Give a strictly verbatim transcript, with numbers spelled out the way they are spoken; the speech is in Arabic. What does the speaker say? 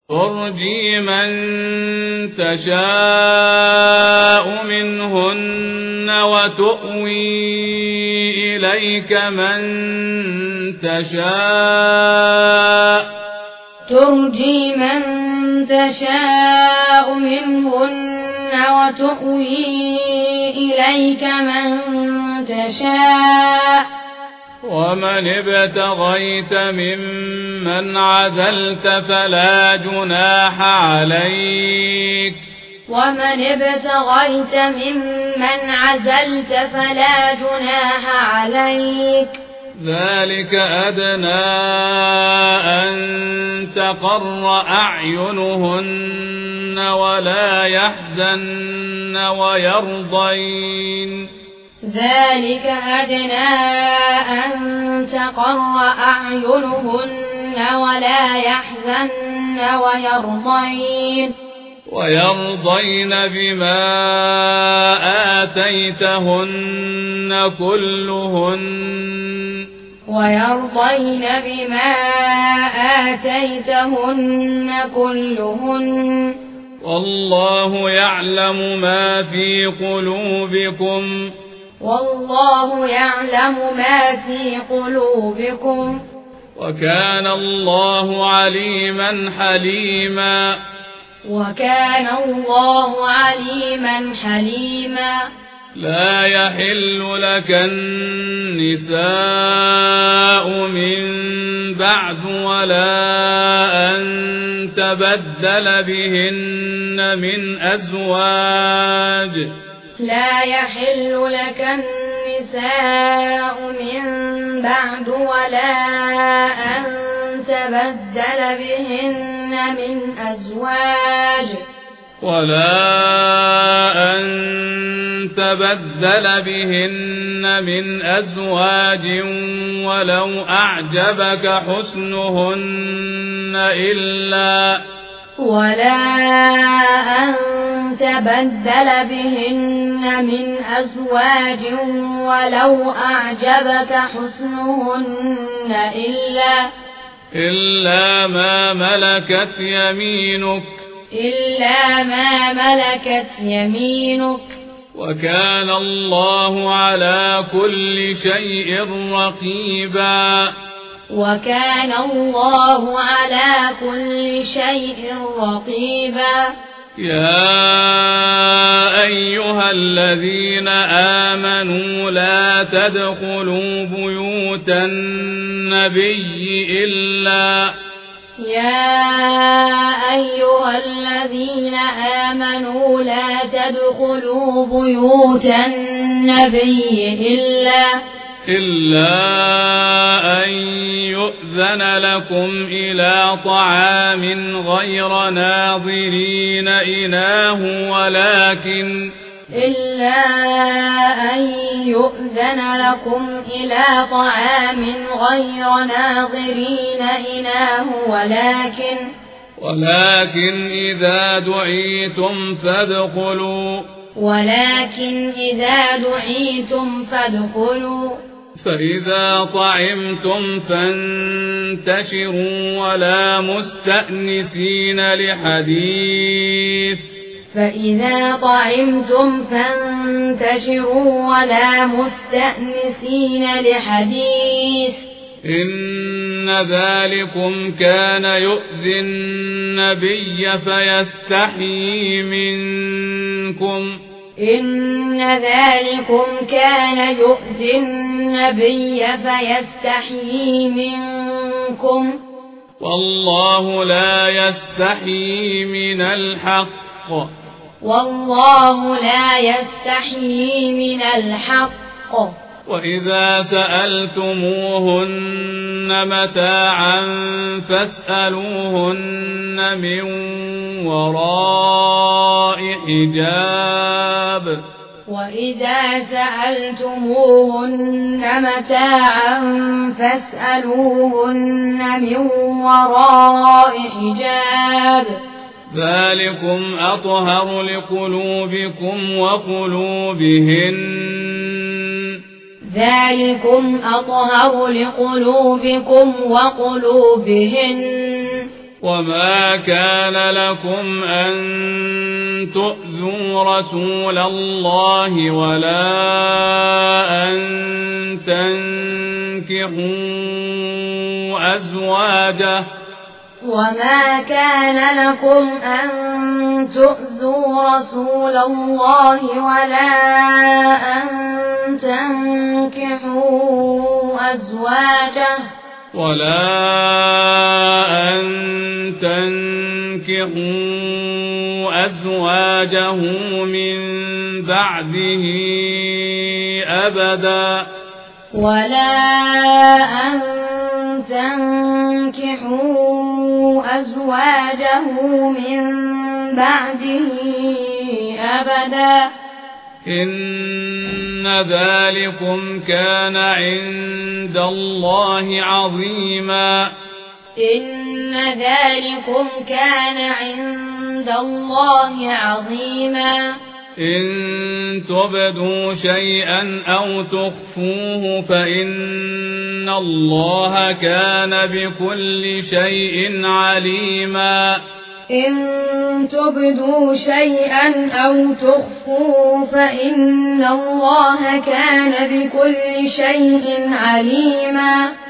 ترجي من تشاء منهن وتؤوي إليك من تشاء ترجي من تشاء منهن وتؤوي إليك من تشاء ومن ابتغيت ممن عزلت فلا جناح عليك ومن ابتغيت ممن عزلت فلا جناح عليك ذلك أدنى أن تقر أعينهن ولا يحزن ويرضين ذلك أدنى أن تقر أعينهن ولا يحزن ويرضين ويرضين بما آتيتهن كلهن ويرضين بما آتيتهن كلهن والله يعلم ما في قلوبكم والله يعلم ما في قلوبكم وكان الله عليما حليما وكان الله عليما حليما لا يحل لك النساء من بعد ولا أن تبدل بهن من أزواج لا يحل لك النساء من بعد ولا أن تبدل بهن من أزواج ولا أن تبدل بهن من أزواج ولو أعجبك حسنهن إلا ولا أن تبدل بهن من أزواج ولو أعجبك حسنهن إلا إلا ما ملكت يمينك إلا ما ملكت يمينك وكان الله على كل شيء رقيبا وكان الله على كل شيء رقيبا يا أيها الذين آمنوا لا تدخلوا بيوت النبي إلا يا أيها الذين آمنوا لا تدخلوا بيوت النبي إلا إلا أن يؤذن لكم إلى طعام غير ناظرين إناه ولكن إلا أن يؤذن لكم إلى طعام غير ناظرين إناه ولكن ولكن إذا دعيتم فادخلوا ولكن إذا دعيتم فادخلوا فإذا طعمتم فانتشروا ولا مستأنسين لحديث فإذا طعمتم فانتشروا ولا مستأنسين لحديث إن ذلكم كان يؤذي النبي فيستحيي منكم إن ذلكم كان يؤذي النبي فيستحيي منكم والله لا يستحيي من الحق والله لا يستحيي من الحق وإذا سألتموهن متاعا فاسألوهن من وراء حجاب وإذا سألتموهن متاعا فاسألوهن من وراء حجاب ذلكم أطهر لقلوبكم وقلوبهن ذلكم أطهر لقلوبكم وقلوبهن وما كان لكم أن تؤذوا رسول الله ولا أن تنكحوا أزواجه وما كان لكم أن تؤذوا رسول الله ولا أن تنكحوا أزواجه ولا أن تنكحوا أزواجه من بعده أبدا ولا أن تنكحوا أزواجه من بعده أبدا إن ذلكم كان عند الله عظيما إن ذلكم كان عند الله عظيما إن تبدوا شيئا أو تخفوه فإن الله كان بكل شيء عليما إن تبدوا شيئا أو تخفوه فإن الله كان بكل شيء عليما